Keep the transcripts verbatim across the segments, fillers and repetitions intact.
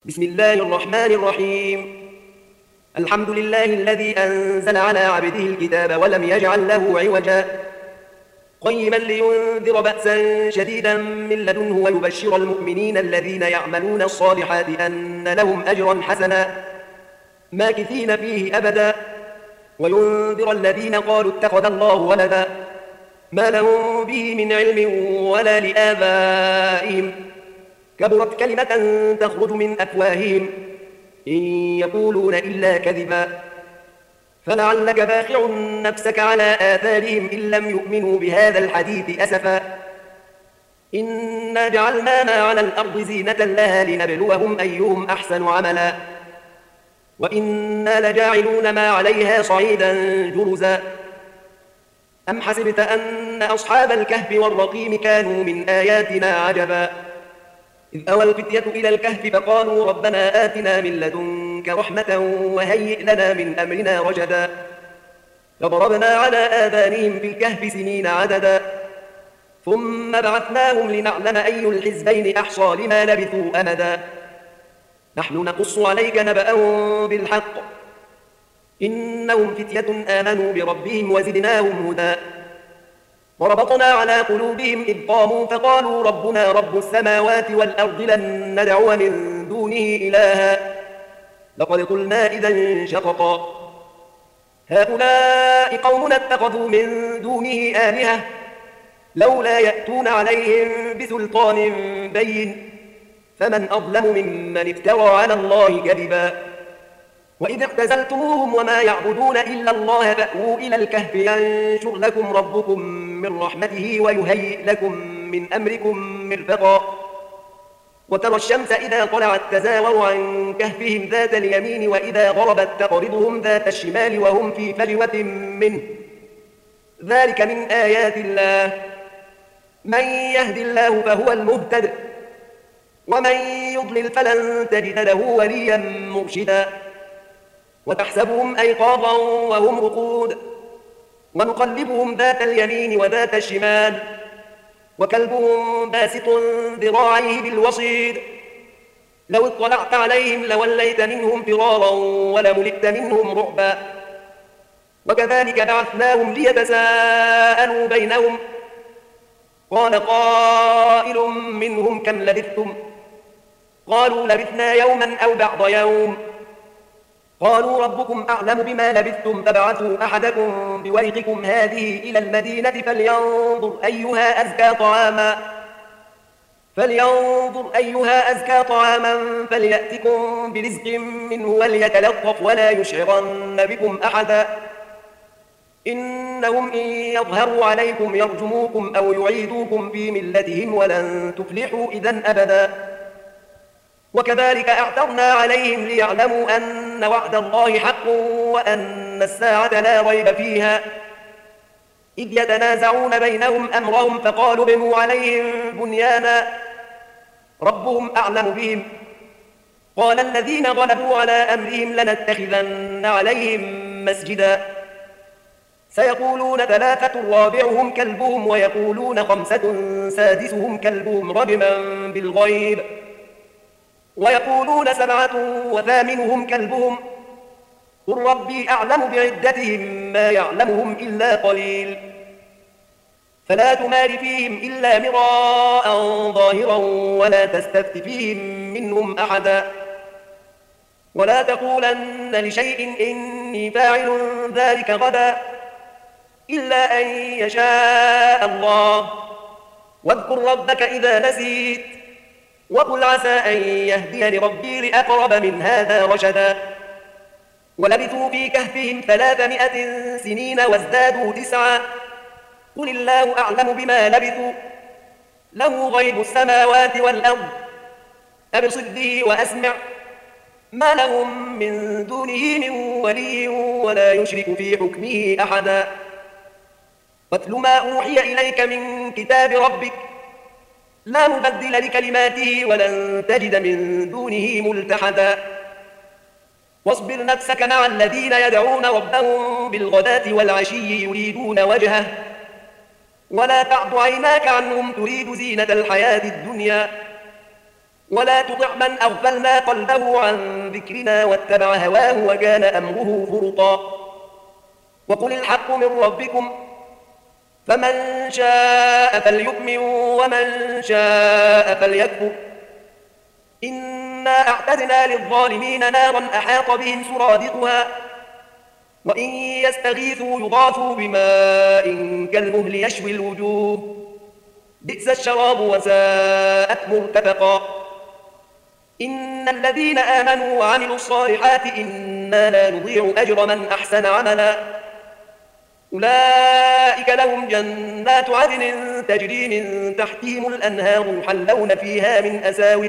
بسم الله الرحمن الرحيم. الحمد لله الذي أنزل على عبده الكتاب ولم يجعل له عوجا قيما لينذر بأسا شديدا من لدنه ويبشر المؤمنين الذين يعملون الصالحات أن لهم أجرا حسنا ماكثين فيه أبدا وينذر الذين قالوا اتخذ الله ولدا ما لهم به من علم ولا لآبائهم كبرت كلمة تخرج من أفواههم إن يقولون إلا كذبا فلعلك باخع نفسك على آثارهم إن لم يؤمنوا بهذا الحديث أسفا إنا جعلنا ما على الأرض زينة لها لنبلوهم أيهم أحسن عملا وإنا لجاعلون ما عليها صعيدا جرزا أم حسبت أن أصحاب الكهف والرقيم كانوا من آياتنا عجبا إذ أوى الفتية إلى الكهف فقالوا ربنا آتنا من لدنك رحمة وهيئ لنا من أمرنا رشدا فضربنا على آذانهم في الكهف سنين عددا ثم بعثناهم لنعلم أي الحزبين أحصى لما لبثوا أمدا نحن نقص عليك نبأهم بالحق إنهم فتية آمنوا بربهم وزدناهم هدى وربطنا على قلوبهم إذ قاموا فقالوا ربنا رب السماوات والأرض لن ندعو من دونه إلها لقد قلنا إذا شططا هؤلاء قومنا اتخذوا من دونه آلهة لولا يأتون عليهم بسلطان بين فمن أظلم ممن افترى على الله كذبا وإذ اعتزلتموهم وما يعبدون إلا الله فأووا إلى الكهف ينشر لكم ربكم من رحمته ويهيئ لكم من أمركم مرفقا وترى الشمس إذا طلعت تزاور عن كهفهم ذات اليمين وإذا غربت تقرضهم ذات الشمال وهم في فجوة منه ذلك من آيات الله من يهد الله فهو المهتد ومن يضلل فلن تجد له وليا مرشدا وتحسبهم أيقاظا وهم رقود ونقلبهم ذات اليمين وذات الشمال وكلبهم باسط ذراعيه بالوصيد لو اطلعت عليهم لوليت منهم فرارا ولملئت منهم رعبا وكذلك بعثناهم ليتساءلوا بينهم قال قائل منهم كم لبثتم قالوا لبثنا يوما أو بعض يوم قالوا ربكم أعلم بما لبثتم فابعثوا أحدكم بورقكم هذه إلى المدينة فلينظر أيها أزكى طعاما فلينظر أيها أزكى طعاما فليأتكم برزق منه وليتلطف ولا يشعرن بكم أحدا إنهم إن يظهروا عليكم يرجموكم أو يعيدوكم في ملتهم ولن تفلحوا إذن أبدا وكذلك أعثرنا عليهم ليعلموا أن وعد الله حق وأن الساعة لا ريب فيها إذ يتنازعون بينهم أمرهم فقالوا ابنوا عليهم بنيانا ربهم أعلم بهم قال الذين غلبوا على أمرهم لنتخذن عليهم مسجدا سيقولون ثلاثة رابعهم كلبهم ويقولون خمسة سادسهم كلبهم رجما بالغيب ويقولون سبعة وثامنهم كلبهم قل ربي أعلم بعدتهم ما يعلمهم إلا قليل فلا تمار فيهم إلا مراء ظاهرا ولا تستفت فيهم منهم أحدا ولا تقولن لشيء إني فاعل ذلك غدا إلا أن يشاء الله واذكر ربك إذا نسيت وقل عسى أن يهديني ربي لأقرب من هذا رشدا ولبثوا في كهفهم ثلاثمائة سنين وازدادوا تسعا قل الله أعلم بما لبثوا له غيب السماوات والأرض أبصر به وأسمع ما لهم من دونه من ولي ولا يشرك في حكمه أحدا واتل ما أوحي إليك من كتاب ربك لا مبدل لكلماته ولن تجد من دونه ملتحدا واصبر نفسك مع الذين يدعون ربهم بالغداة والعشي يريدون وجهه ولا تعد عيناك عنهم تريد زينة الحياة الدنيا ولا تطع من أغفلنا قلبه عن ذكرنا واتبع هواه وكان أمره فرطا وقل الحق من ربكم فمن شاء فليؤمن ومن شاء فليكفر إنا أعتدنا للظالمين نارا أحاط بهم سرادقها وإن يستغيثوا يضاثوا بماء كالمهل يشوي الوجوه بئس الشراب وساءت مرتفقا إن الذين آمنوا وعملوا الصالحات إنا لا نضيع أجر من أحسن عملا أولئك لهم جنات عدن تجري من تحتهم الأنهار يحلون فيها من أساور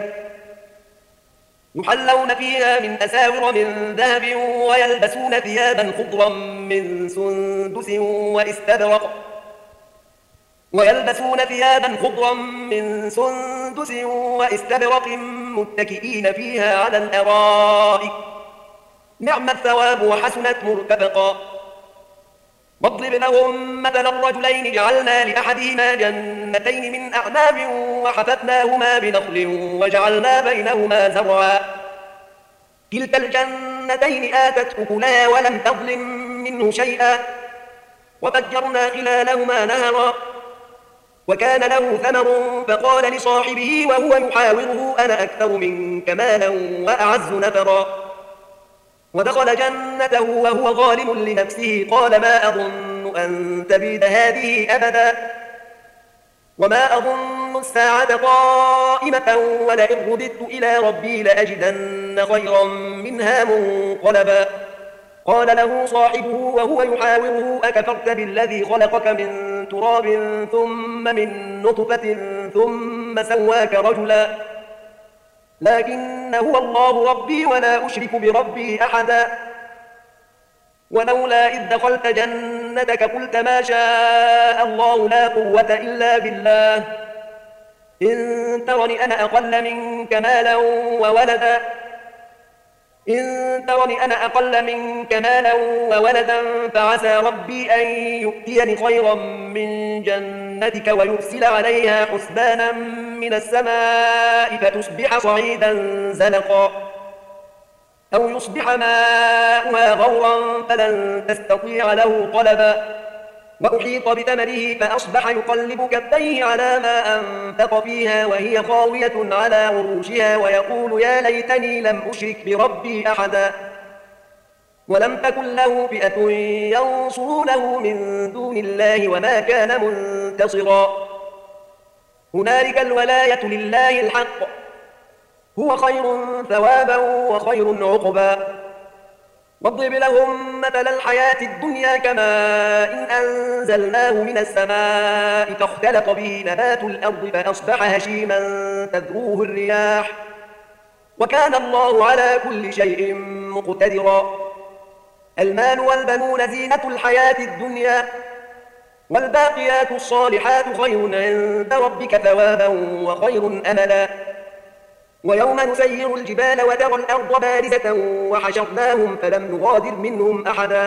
يحلون فيها من أساور من ذهب ويلبسون ثيابا خضرا من سندس واستبرق ويلبسون ثيابا خضرا من سندس واستبرق متكئين فيها على الأرائك نعم الثواب وحسنت مرتفقا واضرب لهم مثل الرجلين جعلنا لأحدهما جنتين من أعناب وحففناهما بنخل وجعلنا بينهما زرعا كلتا الجنتين آتت أكلها ولم تظلم منه شيئا وفجرنا خلالهما نهرا وكان له ثمر فقال لصاحبه وهو يحاوره أنا أكثر منك مالا وأعز نفرا ودخل جنته وهو ظالم لنفسه قال ما أظن أن تبيد هذه أبدا وما أظن الساعة قائمة ولئن رددت إلى ربي لأجدن خيرا منها منقلبا قال له صاحبه وهو يحاوره أكفرت بالذي خلقك من تراب ثم من نطفة ثم سواك رجلا لكن هو الله ربي ولا أشرك بربي أحدا ولولا إذ دخلت جنتك قلت ما شاء الله لا قوة إلا بالله إن ترني أنا أقل منك مالا وولدا إن ترني أنا أقل منك مالا وولدا فعسى ربي أن يؤتيني خيرا من جنتك ويرسل عليها حسبانا من السماء فتصبح صعيدا زلقا أو يصبح ماؤها غورا فلن تستطيع له طلبا وأحيط بثمره فأصبح يقلب كفيه على ما أنفق فيها وهي خاوية على عروشها ويقول يا ليتني لم أشرك بربي أحدا ولم تكن له فئة ينصرونه من دون الله وما كان منتصرا هنالك الولاية لله الحق هو خير ثوابا وخير عقبا واضرب لهم مثل الحياة الدنيا كماء إن أنزلناه من السماء فاختلط به نبات الأرض فأصبح هشيما تذروه الرياح وكان الله على كل شيء مقتدرا المال والبنون زينة الحياة الدنيا والباقيات الصالحات خير عند ربك ثوابا وخير أملا ويوم نسير الجبال وترى الأرض بارزة وحشرناهم فلم نغادر منهم أحدا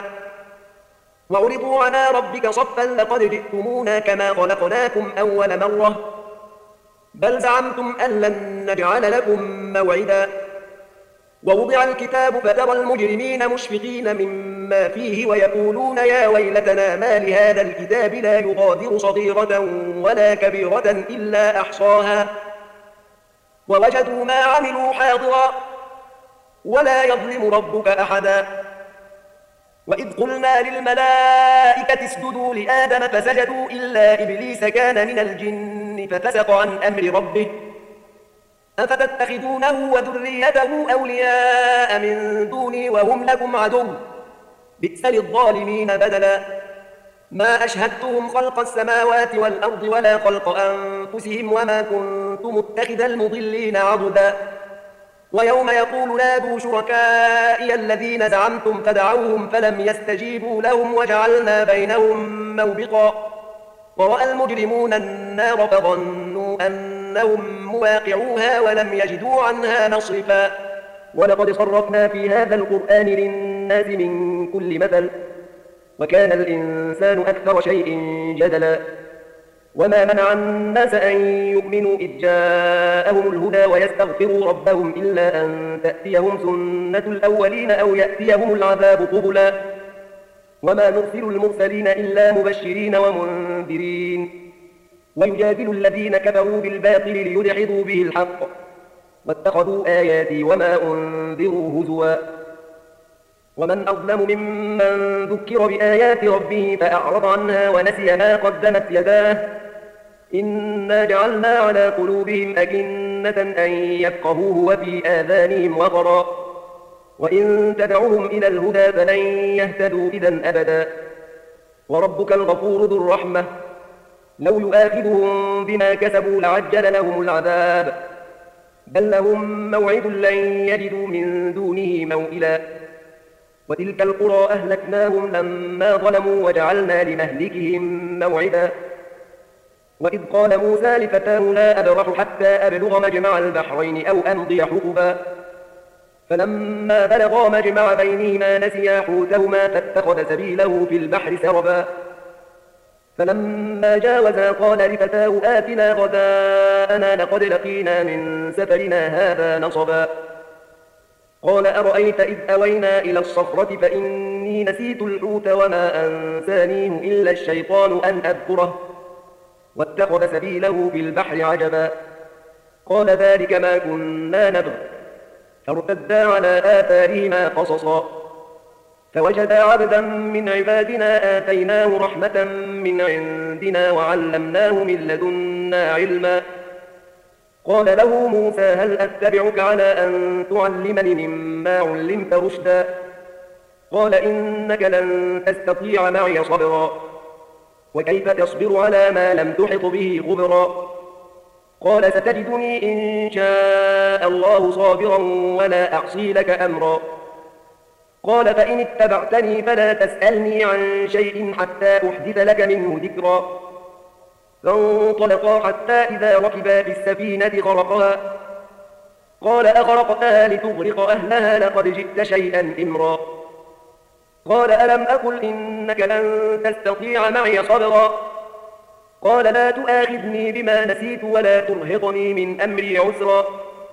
وعرضوا على ربك صفا لقد جئتمونا كما خلقناكم أول مرة بل زعمتم أن لن نجعل لكم موعدا ووضع الكتاب فترى المجرمين مشفقين مما فيه ويقولون يا ويلتنا ما لهذا الكتاب لا يغادر صغيرة ولا كبيرة إلا أحصاها ووجدوا ما عملوا حاضرا ولا يظلم ربك أحدا وإذ قلنا للملائكة اسجدوا لآدم فسجدوا إلا إبليس كان من الجن ففسق عن أمر ربه أفتتخذونه وذريته أولياء من دوني وهم لكم عدو بئس للظالمين بدلا ما أشهدتهم خلق السماوات والأرض ولا خلق أنفسهم وما كنت متخذ المضلين عضدا ويوم يقول نادوا شركائي الذين زعمتم فدعوهم فلم يستجيبوا لهم وجعلنا بينهم موبقا ورأى المجرمون النار فظنوا أنهم مواقعوها ولم يجدوا عنها مصرفا ولقد صرفنا في هذا القرآن للناس من كل مثل وكان الإنسان أكثر شيء جدلا وما منع الناس أن يؤمنوا إذ جاءهم الهدى ويستغفروا ربهم إلا أن تأتيهم سنة الأولين أو يأتيهم العذاب قبلا وما نرسل المرسلين إلا مبشرين ومنذرين ويجادل الذين كفروا بالباطل ليدحضوا به الحق واتخذوا آياتي وما أنذروا هزوا ومن أظلم ممن ذكر بآيات ربه فأعرض عنها ونسي ما قدمت يداه إنا جعلنا على قلوبهم أكنة أن يفقهوه وفي آذانهم وقرا وإن تدعوهم إلى الهدى فلن يهتدوا إذا أبدا وربك الغفور ذو الرحمة لو يؤاخذهم بما كسبوا لعجل لهم العذاب بل لهم موعد لن يجدوا من دونه موئلا وتلك القرى أهلكناهم لما ظلموا وجعلنا لمهلكهم موعدا وإذ قال موسى لفتاه لا أبرح حتى أبلغ مجمع البحرين أو أمضي حقبا فلما بلغا مجمع بينهما نسيا حوتهما فاتخذ سبيله في البحر سربا فلما جاوزا قال لفتاه آتنا غداءنا لقد لقينا من سفرنا هذا نصبا قال أرأيت إذ أوينا إلى الصخرة فإني نسيت الحوت وما أنسانيه إلا الشيطان أن أذكره واتخذ سبيله في البحر عجبا قال ذلك ما كنا نبغ فارتدا على آثارهما قصصا فوجدا عبدا من عبادنا آتيناه رحمة من عندنا وعلمناه من لدنا علما قال له موسى هل أتبعك على أن تعلمني مما علمت رشدا قال إنك لن تستطيع معي صبرا وكيف تصبر على ما لم تحط به خبرا قال ستجدني إن شاء الله صابرا ولا أعصي لك أمرا قال فإن اتبعتني فلا تسألني عن شيء حتى أحدث لك منه ذكرا فانطلقا حتى إذا ركبا في السفينة خرقها قال أخرقتها لتغرق أهلها لقد جئت شيئا إمرا قال ألم أقل إنك لن تستطيع معي صبرا قال لا تؤاخذني بما نسيت ولا ترهقني من أمري عسرا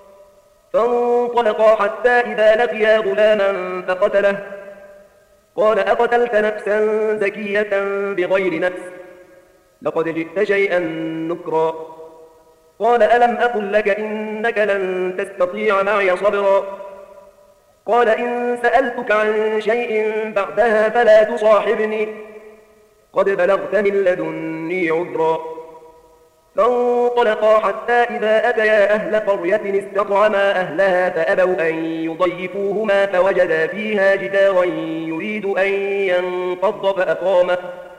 فانطلقا حتى إذا لقيا غلاما فقتله قال أقتلت نفسا زكية بغير نفس لقد جئت شيئا نكرا قال ألم أقل لك إنك لن تستطيع معي صبرا قال إن سألتك عن شيء بعدها فلا تصاحبني قد بلغت من لدني عذرا فانطلقا حتى إذا أتيا أهل قرية استطعما أهلها فأبوا أن يضيفوهما فوجدا فيها جدارا يريد أن ينقض فأقامه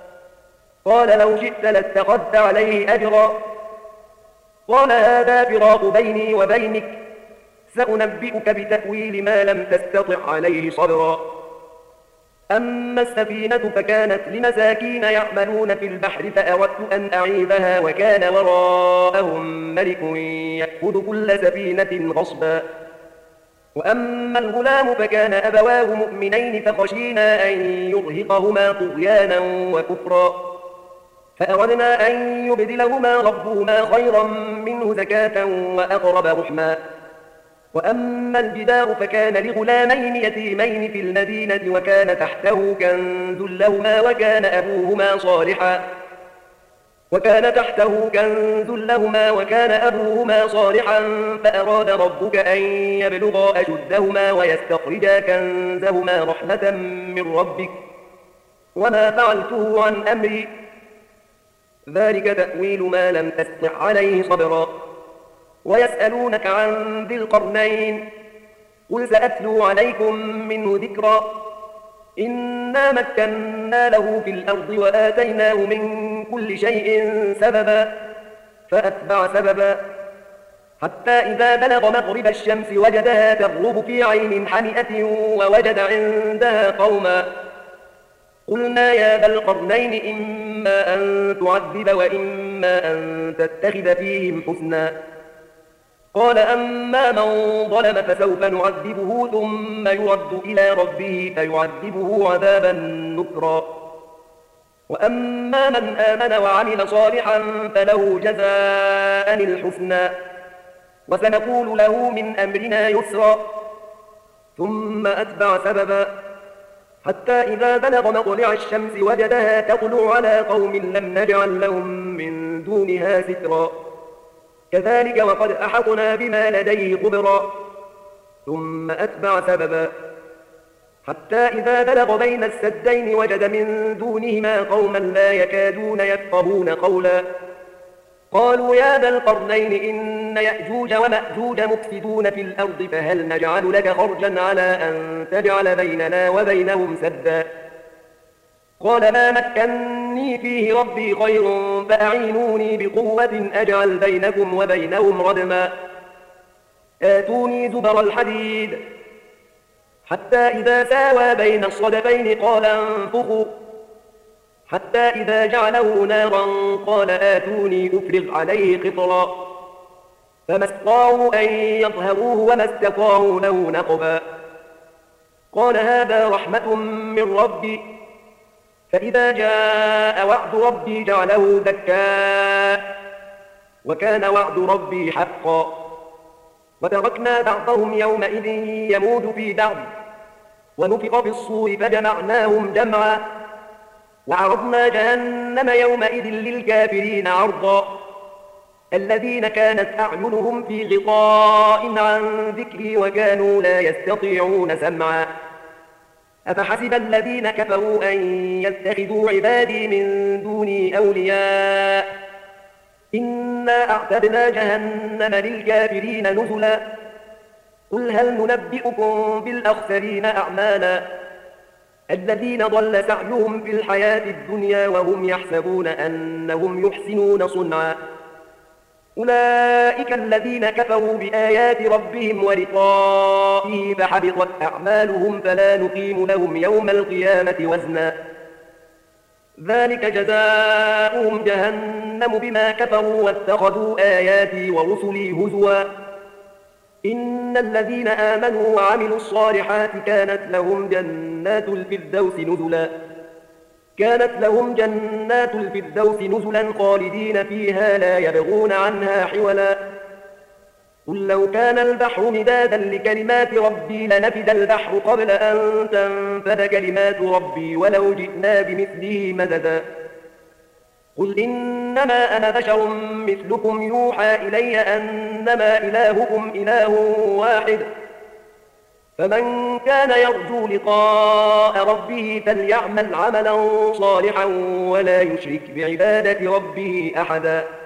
قال لو شئت لاتخذت عليه أجرا قال هذا فراق بيني وبينك سأنبئك بتأويل ما لم تستطع عليه صبرا أما السفينة فكانت لمساكين يعملون في البحر فأردت أن أعيبها وكان وراءهم ملك يأخذ كل سفينة غصبا وأما الغلام فكان أبواه مؤمنين فخشينا أن يرهقهما طغيانا وكفرا فأردنا أن يبدلهما ربهما خيرا منه زكاة وأقرب رحما وأما الجدار فكان لغلامين يتيمين في المدينة وكان تحته كنز لهما وكان أبوهما صالحا وكان تحته كنز لهما وكان أبوهما صالحا فأراد ربك أن يبلغا أشدهما ويستخرجا كنزهما رحمة من ربك وما فعلته عن أمري ذلك تأويل ما لم تستطع عليه صبرا ويسألونك عن ذي القرنين قل سأتلو عليكم منه ذكرا إنا مكنا له في الأرض وآتيناه من كل شيء سببا فأتبع سببا حتى إذا بلغ مغرب الشمس وجدها تغرب في عين حمئة ووجد عندها قوما قلنا يا ذا القرنين إما أن تعذب وإما أن تتخذ فيهم حسنا قال أما من ظلم فسوف نعذبه ثم يرد إلى ربه فيعذبه عذابا نكرا وأما من آمن وعمل صالحا فله جزاء الحسنى وسنقول له من أمرنا يسرا ثم أتبع سببا حتى إذا بلغ مطلع الشمس وجدها تطلع على قوم لم نجعل لهم من دونها سترا كذلك وقد أحطنا بما لديه خبرا ثم أتبع سببا حتى إذا بلغ بين السدين وجد من دونهما قوما لا يكادون يفقهون قولا قالوا يا ذا القرنين إن يأجوج ومأجوج مفسدون في الأرض فهل نجعل لك خرجا على أن تجعل بيننا وبينهم سدا قال ما مكني فيه ربي خير فأعينوني بقوة أجعل بينكم وبينهم ردما آتوني زبر الحديد حتى إذا ساوى بين الصدفين قال انفخوا حتى إذا جعله نارا قال آتوني أفرغ عليه قطرا فما استطاعوا أن يظهروه وما استطاعوا له نقبا قال هذا رحمة من ربي فإذا جاء وعد ربي جعله دكاء وكان وعد ربي حقا وتركنا بعضهم يومئذ يموج في بعض ونفخ في الصور فجمعناهم جمعا وعرضنا جهنم يومئذ للكافرين عرضا الذين كانت أعينهم في غطاء عن ذكري وكانوا لا يستطيعون سمعا أفحسب الذين كفروا أن يتخذوا عبادي من دوني أولياء إنا أعتدنا جهنم للكافرين نزلا قل هل ننبئكم بالأخسرين أعمالا الذين ضل سعيهم في الحياة الدنيا وهم يحسبون أنهم يحسنون صنعا أولئك الذين كفروا بآيات ربهم ولقائه فحبطت أعمالهم فلا نقيم لهم يوم القيامة وزنا ذلك جزاؤهم جهنم بما كفروا واتخذوا آياتي ورسلي هزوا إن الذين آمنوا وعملوا الصالحات كانت لهم جنات الفردوس نزلا كانت لهم جنات الفردوس نزلا خالدين فيها لا يبغون عنها حولا قل لو كان البحر مدادا لكلمات ربي لنفد البحر قبل أن تنفد كلمات ربي ولو جئنا بمثله مددا قل إنما أنا بشر مثلكم يوحى إلي أنما إلهكم إله واحد فمن كان يرجو لقاء ربه فليعمل عملا صالحا ولا يشرك بعبادة ربه أحدا